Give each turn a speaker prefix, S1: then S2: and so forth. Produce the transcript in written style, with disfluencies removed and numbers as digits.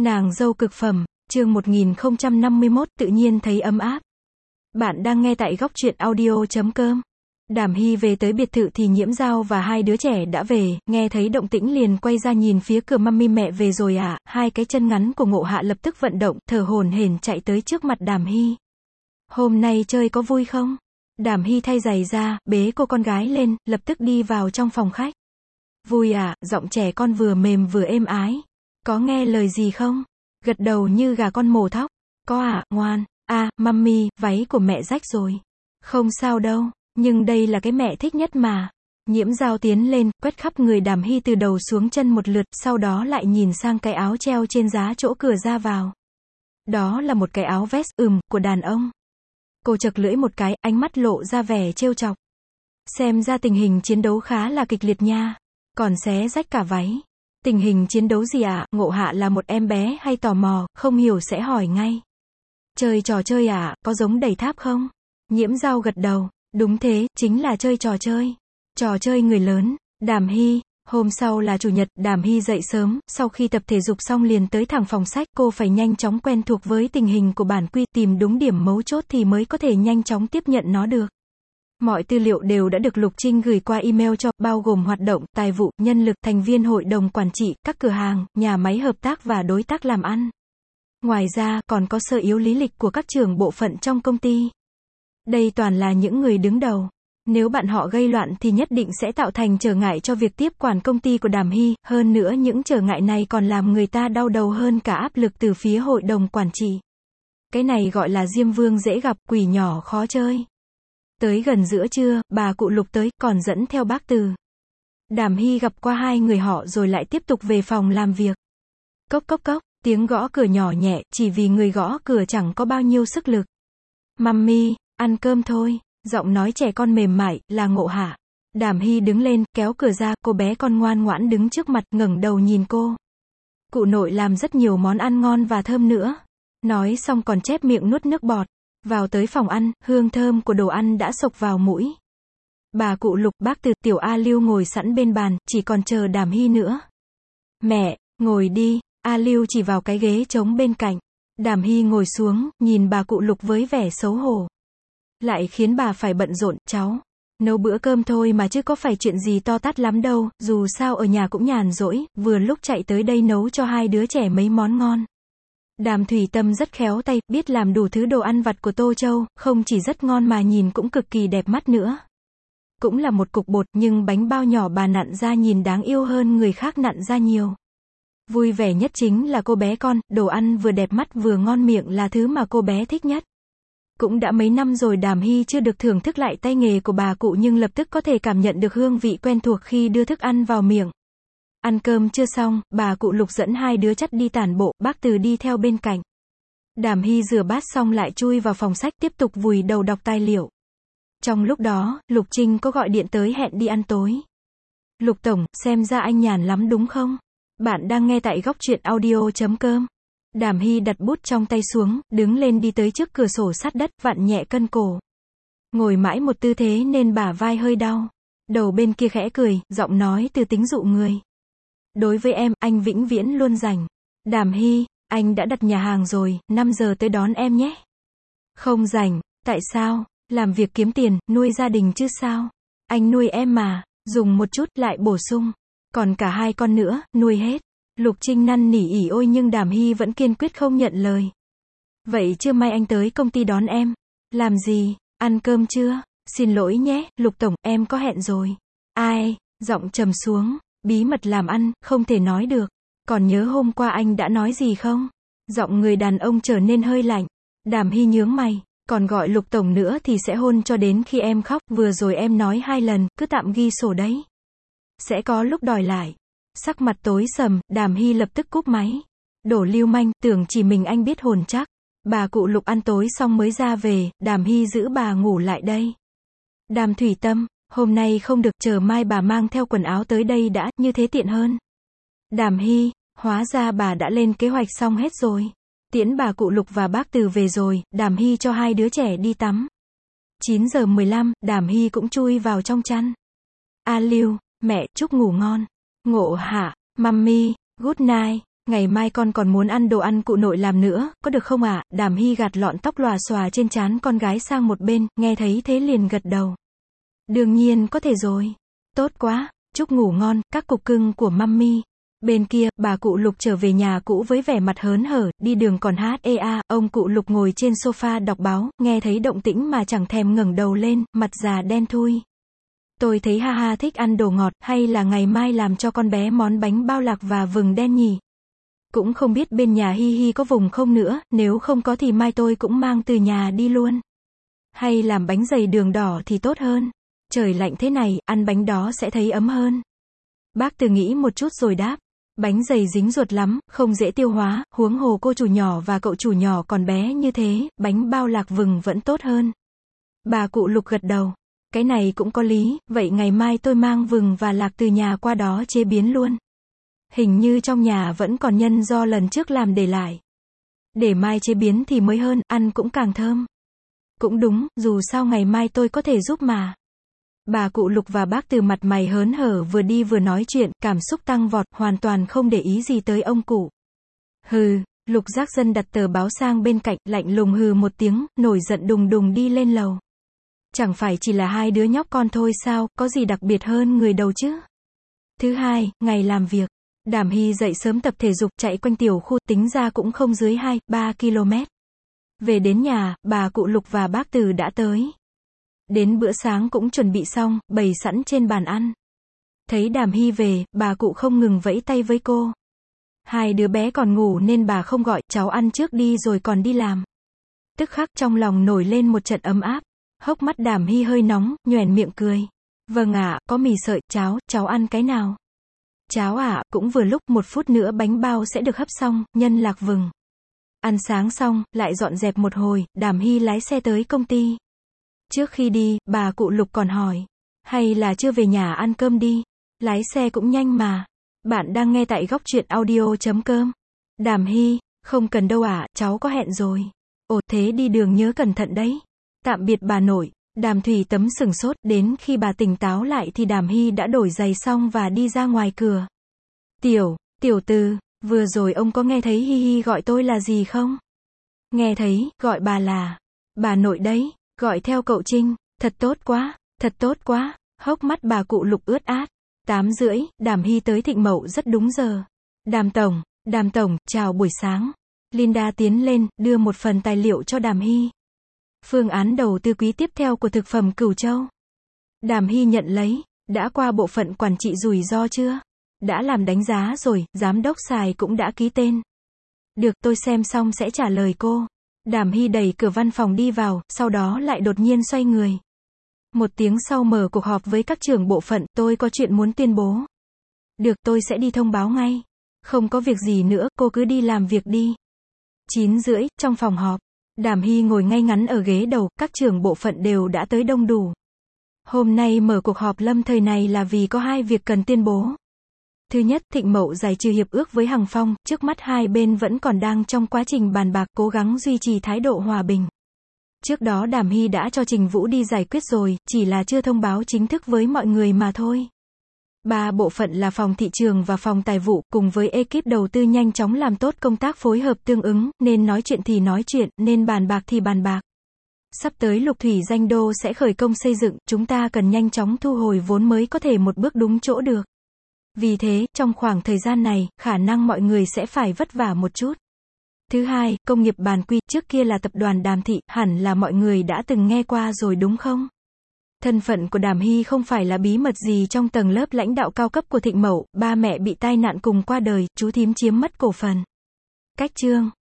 S1: Nàng dâu cực phẩm, chương 1051, tự nhiên thấy ấm áp. Bạn đang nghe tại góc truyện audio.com. Đàm Hy về tới biệt thự thì Nhiễm Dao và hai đứa trẻ đã về, nghe thấy động tĩnh liền quay ra nhìn phía cửa. Mummy, mẹ về rồi à? Hai cái chân ngắn của Ngộ Hạ lập tức vận động, thở hổn hển chạy tới trước mặt Đàm Hy. Hôm nay chơi có vui không? Đàm Hy thay giày ra, bế cô con gái lên, lập tức đi vào trong phòng khách. Vui à? Giọng trẻ con vừa mềm vừa êm ái. Có nghe lời gì không? Gật đầu như gà con mổ thóc. Có à, ngoan. À, mummy, váy của mẹ rách rồi. Không sao đâu, nhưng đây là cái mẹ thích nhất mà. Nhiễm Dao tiến lên, quét khắp người Đàm Hy từ đầu xuống chân một lượt, sau đó lại nhìn sang cái áo treo trên giá chỗ cửa ra vào. Đó là một cái áo vest, của đàn ông. Cô chật lưỡi một cái, ánh mắt lộ ra vẻ trêu chọc. Xem ra tình hình chiến đấu khá là kịch liệt nha. Còn xé rách cả váy. Tình hình chiến đấu gì ạ? Ngộ Hạ là một em bé hay tò mò, không hiểu sẽ hỏi ngay. Chơi trò chơi à? Có giống đẩy tháp không? Nhiễm Dao gật đầu. Đúng thế, chính là chơi trò chơi. Trò chơi người lớn. Đàm Hy. Hôm sau là chủ nhật, Đàm Hy dậy sớm, sau khi tập thể dục xong liền tới thẳng phòng sách. Cô phải nhanh chóng quen thuộc với tình hình của bản quy, tìm đúng điểm mấu chốt thì mới có thể nhanh chóng tiếp nhận nó được. Mọi tư liệu đều đã được Lục Trinh gửi qua email cho, bao gồm hoạt động, tài vụ, nhân lực, thành viên hội đồng quản trị, các cửa hàng, nhà máy hợp tác và đối tác làm ăn. Ngoài ra, còn có sơ yếu lý lịch của các trưởng bộ phận trong công ty. Đây toàn là những người đứng đầu. Nếu bạn họ gây loạn thì nhất định sẽ tạo thành trở ngại cho việc tiếp quản công ty của Đàm Hy, hơn nữa những trở ngại này còn làm người ta đau đầu hơn cả áp lực từ phía hội đồng quản trị. Cái này gọi là Diêm Vương dễ gặp, quỷ nhỏ khó chơi. Tới gần giữa trưa, bà cụ Lục tới, còn dẫn theo bác Từ. Đàm Hy gặp qua hai người họ rồi lại tiếp tục về phòng làm việc. Cốc cốc cốc, tiếng gõ cửa nhỏ nhẹ, chỉ vì người gõ cửa chẳng có bao nhiêu sức lực. Mummy, ăn cơm thôi, giọng nói trẻ con mềm mại, là Ngộ Hạ. Đàm Hy đứng lên, kéo cửa ra, cô bé con ngoan ngoãn đứng trước mặt, ngẩng đầu nhìn cô. Cụ nội làm rất nhiều món ăn ngon và thơm nữa. Nói xong còn chép miệng nuốt nước bọt. Vào tới phòng ăn, hương thơm của đồ ăn đã xộc vào mũi. Bà cụ Lục, bác Từ, tiểu A Lưu ngồi sẵn bên bàn, chỉ còn chờ Đàm Hy nữa. Mẹ, ngồi đi, A Lưu chỉ vào cái ghế trống bên cạnh. Đàm Hy ngồi xuống, nhìn bà cụ Lục với vẻ xấu hổ. Lại khiến bà phải bận rộn, cháu. Nấu bữa cơm thôi mà chứ có phải chuyện gì to tát lắm đâu, dù sao ở nhà cũng nhàn rỗi, vừa lúc chạy tới đây nấu cho hai đứa trẻ mấy món ngon. Đàm Thủy Tâm rất khéo tay, biết làm đủ thứ đồ ăn vặt của Tô Châu, không chỉ rất ngon mà nhìn cũng cực kỳ đẹp mắt nữa. Cũng là một cục bột, nhưng bánh bao nhỏ bà nặn ra nhìn đáng yêu hơn người khác nặn ra nhiều. Vui vẻ nhất chính là cô bé con, đồ ăn vừa đẹp mắt vừa ngon miệng là thứ mà cô bé thích nhất. Cũng đã mấy năm rồi Đàm Hy chưa được thưởng thức lại tay nghề của bà cụ nhưng lập tức có thể cảm nhận được hương vị quen thuộc khi đưa thức ăn vào miệng. Ăn cơm chưa xong, bà cụ Lục dẫn hai đứa chắt đi tản bộ, bác Từ đi theo bên cạnh. Đàm Hy rửa bát xong lại chui vào phòng sách tiếp tục vùi đầu đọc tài liệu. Trong lúc đó, Lục Trinh có gọi điện tới hẹn đi ăn tối. Lục tổng, xem ra anh nhàn lắm đúng không? Bạn đang nghe tại góc truyện audio.com. Đàm Hy đặt bút trong tay xuống, đứng lên đi tới trước cửa sổ sát đất, vặn nhẹ cân cổ. Ngồi mãi một tư thế nên bả vai hơi đau. Đầu bên kia khẽ cười, giọng nói từ tính dụ người. Đối với em, anh vĩnh viễn luôn rảnh. Đàm Hy, anh đã đặt nhà hàng rồi, 5 giờ tới đón em nhé. Không rảnh, tại sao? Làm việc kiếm tiền, nuôi gia đình chứ sao? Anh nuôi em mà, dùng một chút, lại bổ sung. Còn cả hai con nữa, nuôi hết. Lục Trinh năn nỉ ỉ ôi nhưng Đàm Hy vẫn kiên quyết không nhận lời. Vậy trưa mai anh tới công ty đón em. Làm gì? Ăn cơm chưa? Xin lỗi nhé, Lục tổng, em có hẹn rồi. Ai? Giọng trầm xuống. Bí mật làm ăn, không thể nói được. Còn nhớ hôm qua anh đã nói gì không? Giọng người đàn ông trở nên hơi lạnh. Đàm Hy nhướng mày. Còn gọi Lục tổng nữa thì sẽ hôn cho đến khi em khóc. Vừa rồi em nói 2 lần, cứ tạm ghi sổ đấy. Sẽ có lúc đòi lại. Sắc mặt tối sầm, Đàm Hy lập tức cúp máy. Đổ lưu manh, tưởng chỉ mình anh biết hồn chắc. Bà cụ Lục ăn tối xong mới ra về, Đàm Hy giữ bà ngủ lại đây. Đàm Thủy Tâm, hôm nay không được, chờ mai bà mang theo quần áo tới đây đã, như thế tiện hơn. Đàm Hy, hóa ra bà đã lên kế hoạch xong hết rồi. Tiễn bà cụ Lục và bác Từ về rồi, Đàm Hy cho hai đứa trẻ đi tắm. 9 giờ 15, Đàm Hy cũng chui vào trong chăn. A Lưu, mẹ, chúc ngủ ngon. Ngộ Hạ, Mummy, good night. ngày mai con còn muốn ăn đồ ăn cụ nội làm nữa, có được không ạ? Đàm Hy gạt lọn tóc lòa xòa trên trán con gái sang một bên, nghe thấy thế liền gật đầu. Đương nhiên có thể rồi. Tốt quá, chúc ngủ ngon, các cục cưng của mummy. Bên kia, bà cụ Lục trở về nhà cũ với vẻ mặt hớn hở, đi đường còn hát ê a, ông cụ Lục ngồi trên sofa đọc báo, nghe thấy động tĩnh mà chẳng thèm ngẩng đầu lên, mặt già đen thui. Tôi thấy ha ha thích ăn đồ ngọt, hay là ngày mai làm cho con bé món bánh bao lạc và vừng đen nhỉ? Cũng không biết bên nhà Hi Hi có vùng không nữa, nếu không có thì mai tôi cũng mang từ nhà đi luôn. Hay làm bánh dày đường đỏ thì tốt hơn. Trời lạnh thế này, ăn bánh đó sẽ thấy ấm hơn. Bác Từ nghĩ một chút rồi đáp. Bánh dày dính ruột lắm, không dễ tiêu hóa, huống hồ cô chủ nhỏ và cậu chủ nhỏ còn bé như thế, bánh bao lạc vừng vẫn tốt hơn. Bà cụ Lục gật đầu. Cái này cũng có lý, vậy ngày mai tôi mang vừng và lạc từ nhà qua đó chế biến luôn. Hình như trong nhà vẫn còn nhân do lần trước làm để lại. Để mai chế biến thì mới hơn, ăn cũng càng thơm. Cũng đúng, dù sao ngày mai tôi có thể giúp mà. Bà cụ Lục và bác Từ mặt mày hớn hở vừa đi vừa nói chuyện, cảm xúc tăng vọt, hoàn toàn không để ý gì tới ông cụ. Hừ, Lục Giác Dân đặt tờ báo sang bên cạnh, lạnh lùng hừ một tiếng, nổi giận đùng đùng đi lên lầu. Chẳng phải chỉ là hai đứa nhóc con thôi sao, có gì đặc biệt hơn người đầu chứ? Thứ hai, ngày làm việc. Đàm Hy dậy sớm tập thể dục, chạy quanh tiểu khu, tính ra cũng không dưới 2-3 km. Về đến nhà, bà cụ Lục và bác Từ đã tới. Đến bữa sáng cũng chuẩn bị xong, bày sẵn trên bàn ăn. Thấy Đàm Hy về, bà cụ không ngừng vẫy tay với cô. Hai đứa bé còn ngủ nên bà không gọi, cháu ăn trước đi rồi còn đi làm. Tức khắc trong lòng nổi lên một trận ấm áp. Hốc mắt Đàm Hy hơi nóng, nhoẻn miệng cười. Vâng ạ, có mì sợi, cháo, cháu ăn cái nào? Cháo ạ, cũng vừa lúc, 1 phút nữa bánh bao sẽ được hấp xong, nhân lạc vừng. Ăn sáng xong, lại dọn dẹp một hồi, Đàm Hy lái xe tới công ty. Trước khi đi, bà cụ Lục còn hỏi. Hay là chưa về nhà ăn cơm đi? Lái xe cũng nhanh mà. Bạn đang nghe tại góc truyện audio.com. Đàm Hy, không cần đâu ạ, cháu có hẹn rồi. Ồ, thế đi đường nhớ cẩn thận đấy. Tạm biệt bà nội. Đàm Thủy Tấm sửng sốt, đến khi bà tỉnh táo lại thì Đàm Hy đã đổi giày xong và đi ra ngoài cửa. Tiểu Từ, vừa rồi ông có nghe thấy Hi Hi gọi tôi là gì không? Nghe thấy, gọi bà là bà nội đấy, gọi theo cậu Trinh, thật tốt quá, hốc mắt bà cụ Lục ướt át. 8:30, Đàm Hy tới Thịnh Mậu rất đúng giờ. Đàm tổng, chào buổi sáng. Linda tiến lên, đưa một phần tài liệu cho Đàm Hy. Phương án đầu tư quý tiếp theo của thực phẩm Cửu Châu. Đàm Hy nhận lấy, đã qua bộ phận quản trị rủi ro chưa? Đã làm đánh giá rồi, giám đốc Sài cũng đã ký tên. Được, tôi xem xong sẽ trả lời cô. Đàm Hy đẩy cửa văn phòng đi vào, sau đó lại đột nhiên xoay người. 1 tiếng sau mở cuộc họp với các trưởng bộ phận, tôi có chuyện muốn tuyên bố. Được, tôi sẽ đi thông báo ngay. Không có việc gì nữa, cô cứ đi làm việc đi. 9:30, trong phòng họp. Đàm Hy ngồi ngay ngắn ở ghế đầu, các trưởng bộ phận đều đã tới đông đủ. Hôm nay mở cuộc họp lâm thời này là vì có 2 việc cần tuyên bố. Thứ nhất, Thịnh Mậu giải trừ hiệp ước với Hằng Phong, trước mắt hai bên vẫn còn đang trong quá trình bàn bạc, cố gắng duy trì thái độ hòa bình. Trước đó Đàm Hy đã cho Trình Vũ đi giải quyết rồi, chỉ là chưa thông báo chính thức với mọi người mà thôi. 3 bộ phận là phòng thị trường và phòng tài vụ, cùng với ekip đầu tư nhanh chóng làm tốt công tác phối hợp tương ứng, nên nói chuyện thì nói chuyện, nên bàn bạc thì bàn bạc. Sắp tới Lục Thủy Danh Đô sẽ khởi công xây dựng, chúng ta cần nhanh chóng thu hồi vốn mới có thể một bước đúng chỗ được. Vì thế, trong khoảng thời gian này, khả năng mọi người sẽ phải vất vả một chút. Thứ hai, công nghiệp Bàn Quy, trước kia là tập đoàn Đàm Thị, hẳn là mọi người đã từng nghe qua rồi đúng không? Thân phận của Đàm Hy không phải là bí mật gì trong tầng lớp lãnh đạo cao cấp của Thịnh Mậu, ba mẹ bị tai nạn cùng qua đời, chú thím chiếm mất cổ phần. Cách chương